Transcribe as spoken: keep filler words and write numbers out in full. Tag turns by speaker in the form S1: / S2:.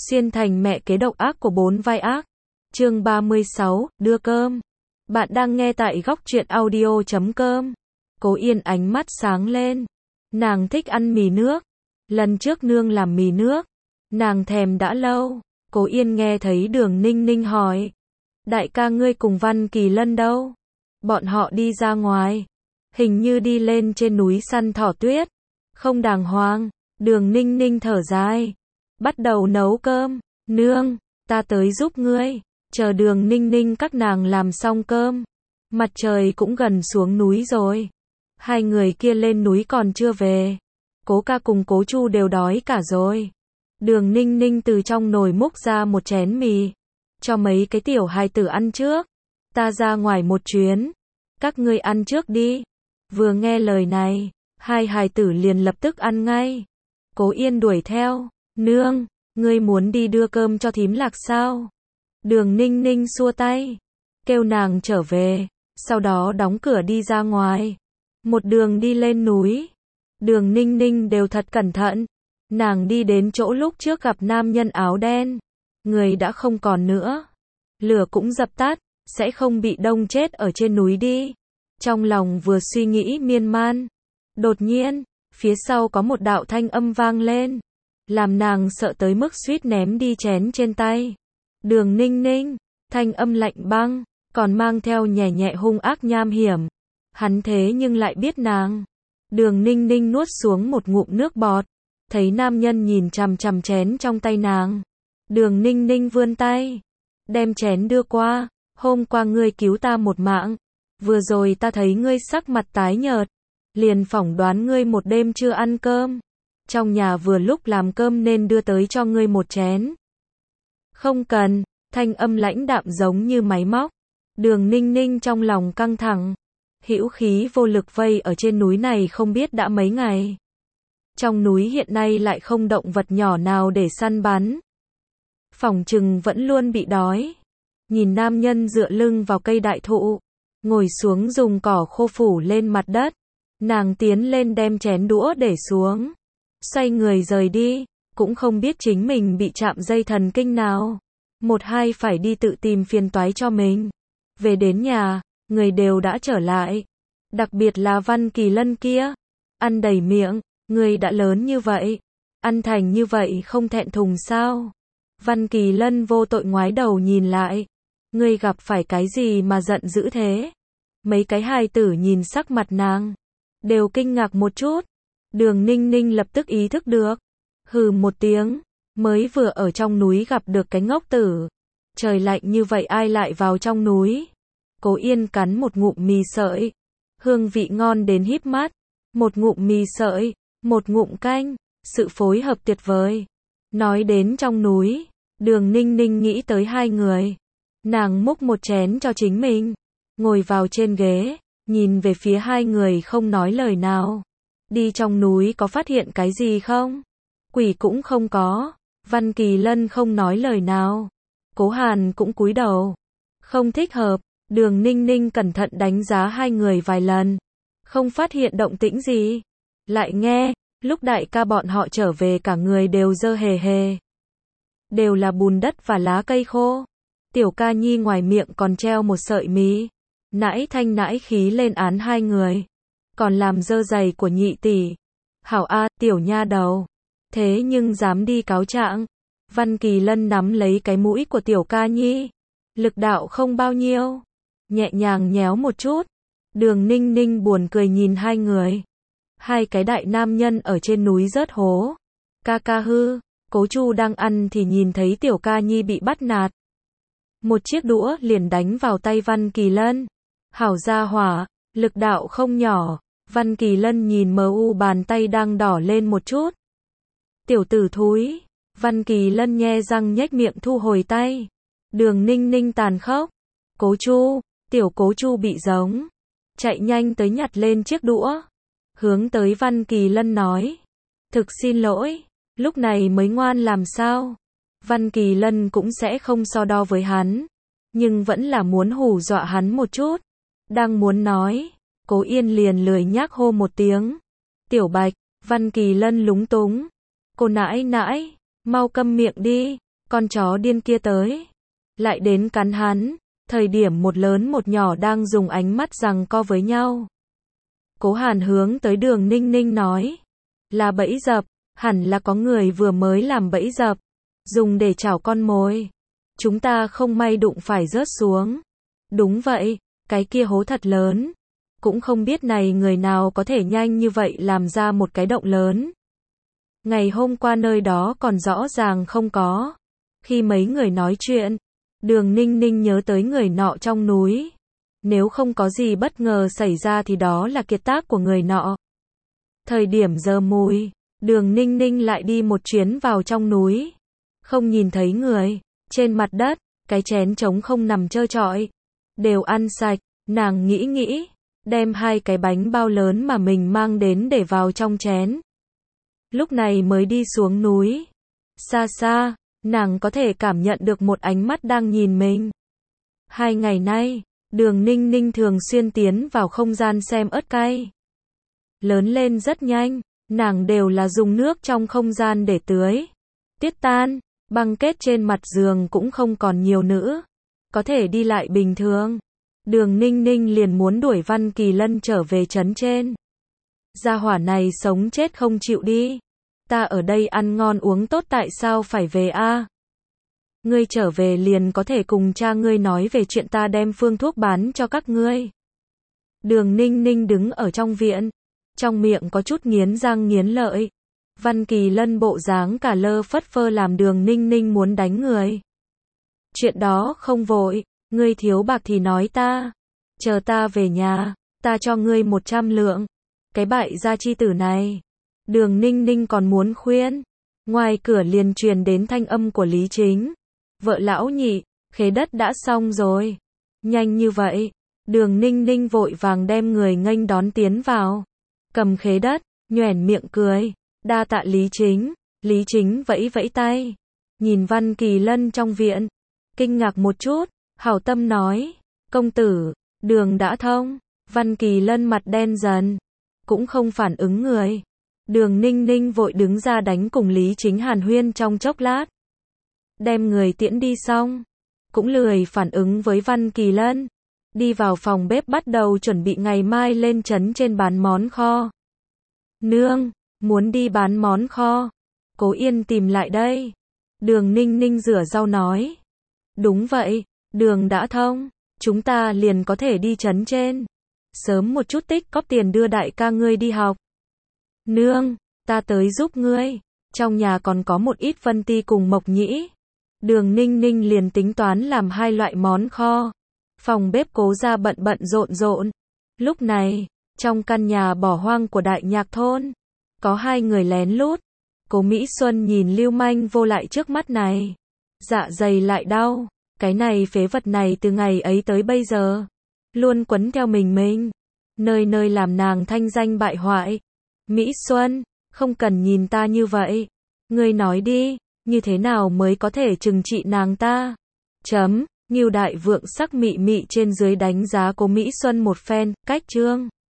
S1: Xuyên thành mẹ kế độc ác của bốn vai ác. Chương ba mươi sáu, đưa cơm. Bạn đang nghe tại góc truyện audio chấm com. Cố Yên ánh mắt sáng lên. Nàng thích ăn mì nước. Lần trước nương làm mì nước, nàng thèm đã lâu. Cố Yên nghe thấy Đường Ninh Ninh hỏi. Đại ca ngươi cùng Văn Kỳ Lân đâu? Bọn họ đi ra ngoài. Hình như đi lên trên núi săn thỏ tuyết. Không đàng hoàng. Đường Ninh Ninh thở dài. Bắt đầu nấu cơm. Nương, ta tới giúp ngươi. Chờ Đường Ninh Ninh các nàng làm xong cơm. Mặt trời cũng gần xuống núi rồi. Hai người kia lên núi còn chưa về. Cố ca cùng Cố Chu đều đói cả rồi. Đường Ninh Ninh từ trong nồi múc ra một chén mì. Cho mấy cái tiểu hài tử ăn trước. Ta ra ngoài một chuyến. Các ngươi ăn trước đi. Vừa nghe lời này, hai hài tử liền lập tức ăn ngay. Cố Yên đuổi theo. Nương, ngươi muốn đi đưa cơm cho thím Lạc sao? Đường Ninh Ninh xua tay, kêu nàng trở về, sau đó đóng cửa đi ra ngoài. Một đường đi lên núi, Đường Ninh Ninh đều thật cẩn thận. Nàng đi đến chỗ lúc trước gặp nam nhân áo đen, người đã không còn nữa. Lửa cũng dập tắt, sẽ không bị đông chết ở trên núi đi. Trong lòng vừa suy nghĩ miên man, đột nhiên, phía sau có một đạo thanh âm vang lên, làm nàng sợ tới mức suýt ném đi chén trên tay. Đường Ninh Ninh, thanh âm lạnh băng, còn mang theo nhẹ nhẹ hung ác nham hiểm. Hắn thế nhưng lại biết nàng. Đường Ninh Ninh nuốt xuống một ngụm nước bọt, thấy nam nhân nhìn chằm chằm chén trong tay nàng. Đường Ninh Ninh vươn tay, đem chén đưa qua. Hôm qua ngươi cứu ta một mạng, vừa rồi ta thấy ngươi sắc mặt tái nhợt, liền phỏng đoán ngươi một đêm chưa ăn cơm. Trong nhà vừa lúc làm cơm nên đưa tới cho ngươi một chén. Không cần, thanh âm lãnh đạm giống như máy móc. Đường Ninh Ninh trong lòng căng thẳng. Hữu khí vô lực vây ở trên núi này không biết đã mấy ngày. Trong núi hiện nay lại không động vật nhỏ nào để săn bắn. Phỏng chừng vẫn luôn bị đói. Nhìn nam nhân dựa lưng vào cây đại thụ, ngồi xuống dùng cỏ khô phủ lên mặt đất. Nàng tiến lên đem chén đũa để xuống, xoay người rời đi, cũng không biết chính mình bị chạm dây thần kinh nào. Một hai phải đi tự tìm phiền toái cho mình. Về đến nhà, người đều đã trở lại. Đặc biệt là Văn Kỳ Lân kia. Ăn đầy miệng, người đã lớn như vậy. Ăn thành như vậy không thẹn thùng sao? Văn Kỳ Lân vô tội ngoái đầu nhìn lại. Ngươi gặp phải cái gì mà giận dữ thế? Mấy cái hài tử nhìn sắc mặt nàng, đều kinh ngạc một chút. Đường Ninh Ninh lập tức ý thức được. Hừ một tiếng, mới vừa ở trong núi gặp được cái ngốc tử. Trời lạnh như vậy ai lại vào trong núi? Cố Yên cắn một ngụm mì sợi, hương vị ngon đến híp mắt. Một ngụm mì sợi, một ngụm canh, sự phối hợp tuyệt vời. Nói đến trong núi, Đường Ninh Ninh nghĩ tới hai người. Nàng múc một chén cho chính mình, ngồi vào trên ghế, nhìn về phía hai người không nói lời nào. Đi trong núi có phát hiện cái gì không? Quỷ cũng không có. Văn Kỳ Lân không nói lời nào. Cố Hàn cũng cúi đầu. Không thích hợp. Đường Ninh Ninh cẩn thận đánh giá hai người vài lần, không phát hiện động tĩnh gì. Lại nghe, lúc đại ca bọn họ trở về cả người đều dơ hề hề. Đều là bùn đất và lá cây khô. Tiểu ca nhi ngoài miệng còn treo một sợi mí. Nãi thanh nãi khí lên án hai người. Còn làm dơ giày của nhị tỷ. Hảo a, tiểu nha đầu. Thế nhưng dám đi cáo trạng. Văn Kỳ Lân nắm lấy cái mũi của tiểu ca nhi. Lực đạo không bao nhiêu. Nhẹ nhàng nhéo một chút. Đường Ninh Ninh buồn cười nhìn hai người. Hai cái đại nam nhân ở trên núi rớt hố. Ca ca hư. Cố Chu đang ăn thì nhìn thấy tiểu ca nhi bị bắt nạt. Một chiếc đũa liền đánh vào tay Văn Kỳ Lân. Hảo gia hỏa, lực đạo không nhỏ. Văn Kỳ Lân nhìn mờ u bàn tay đang đỏ lên một chút. Tiểu tử thúi. Văn Kỳ Lân nhe răng nhếch miệng thu hồi tay. Đường Ninh Ninh tàn khốc. Cố Chu, tiểu Cố Chu bị giống. Chạy nhanh tới nhặt lên chiếc đũa. Hướng tới Văn Kỳ Lân nói. Thực xin lỗi, lúc này mới ngoan làm sao? Văn Kỳ Lân cũng sẽ không so đo với hắn. Nhưng vẫn là muốn hù dọa hắn một chút. Đang muốn nói, Cố Yên liền lười nhác hô một tiếng. Tiểu Bạch. Văn Kỳ Lân lúng túng. Cô nãi nãi, mau câm miệng đi. con chó điên kia tới, lại đến cắn hắn, thời điểm một lớn một nhỏ đang dùng ánh mắt giằng co với nhau. Cố Hàn hướng tới Đường Ninh Ninh nói, là bẫy dập, hẳn là có người vừa mới làm bẫy dập, dùng để chảo con mồi. Chúng ta không may đụng phải rớt xuống. Đúng vậy, cái kia hố thật lớn. Cũng không biết này người nào có thể nhanh như vậy làm ra một cái động lớn. Ngày hôm qua nơi đó còn rõ ràng không có. Khi mấy người nói chuyện, Đường Ninh Ninh nhớ tới người nọ trong núi. Nếu không có gì bất ngờ xảy ra thì đó là kiệt tác của người nọ. Thời điểm giờ mùi, Đường Ninh Ninh lại đi một chuyến vào trong núi. Không nhìn thấy người, trên mặt đất, cái chén trống không nằm trơ trọi. Đều ăn sạch, nàng nghĩ nghĩ, đem hai cái bánh bao lớn mà mình mang đến để vào trong chén. Lúc này mới đi xuống núi. Xa xa, nàng có thể cảm nhận được một ánh mắt đang nhìn mình. Hai ngày nay, Đường Ninh Ninh thường xuyên tiến vào không gian xem ớt cay. Lớn lên rất nhanh, nàng đều là dùng nước trong không gian để tưới. Tiết tan, băng kết trên mặt giường cũng không còn nhiều nữa. Có thể đi lại bình thường. Đường Ninh Ninh liền muốn đuổi Văn Kỳ Lân trở về trấn trên. Gia hỏa này sống chết không chịu đi. Ta ở đây ăn ngon uống tốt tại sao phải về a? Ngươi trở về liền có thể cùng cha ngươi nói về chuyện ta đem phương thuốc bán cho các ngươi. Đường Ninh Ninh đứng ở trong viện, trong miệng có chút nghiến răng nghiến lợi. Văn Kỳ Lân bộ dáng cả lơ phất phơ làm Đường Ninh Ninh muốn đánh người. Chuyện đó không vội, ngươi thiếu bạc thì nói ta. Chờ ta về nhà, ta cho ngươi một trăm lượng. Cái bại gia chi tử này. Đường Ninh Ninh còn muốn khuyên. Ngoài cửa liền truyền đến thanh âm của Lý Chính. Vợ lão nhị, khế đất đã xong rồi. Nhanh như vậy. Đường Ninh Ninh vội vàng đem người nghênh đón tiến vào. Cầm khế đất, nhoẻn miệng cười. Đa tạ Lý Chính. Lý Chính vẫy vẫy tay. Nhìn Văn Kỳ Lân trong viện. Kinh ngạc một chút, hảo tâm nói. Công tử, đường đã thông. Văn Kỳ Lân mặt đen dần. Cũng không phản ứng người. Đường Ninh Ninh vội đứng ra đánh cùng Lý Chính hàn huyên trong chốc lát. Đem người tiễn đi xong. Cũng lười phản ứng với Văn Kỳ Lân. Đi vào phòng bếp bắt đầu chuẩn bị ngày mai lên trấn trên bán món kho. Nương, muốn đi bán món kho. Cố Yên tìm lại đây. Đường Ninh Ninh rửa rau nói. Đúng vậy, đường đã thông. Chúng ta liền có thể đi trấn trên. Sớm một chút tích cóp tiền đưa đại ca ngươi đi học. Nương, ta tới giúp ngươi. Trong nhà còn có một ít Vân Ti cùng Mộc Nhĩ. Đường Ninh Ninh liền tính toán làm hai loại món kho. Phòng bếp Cố gia bận bận rộn rộn. Lúc này, trong căn nhà bỏ hoang của Đại Nhạc thôn, có hai người lén lút. Cố Mỹ Xuân nhìn lưu manh vô lại trước mắt này. Dạ dày lại đau. Cái này phế vật này từ ngày ấy tới bây giờ. Luôn quấn theo mình mình. Nơi nơi làm nàng thanh danh bại hoại. Mỹ Xuân, không cần nhìn ta như vậy. Ngươi nói đi, như thế nào mới có thể trừng trị nàng ta? Chấm, Ngưu Đại Vượng sắc mị mị trên dưới đánh giá Cố Mỹ Xuân một phen, cách chương.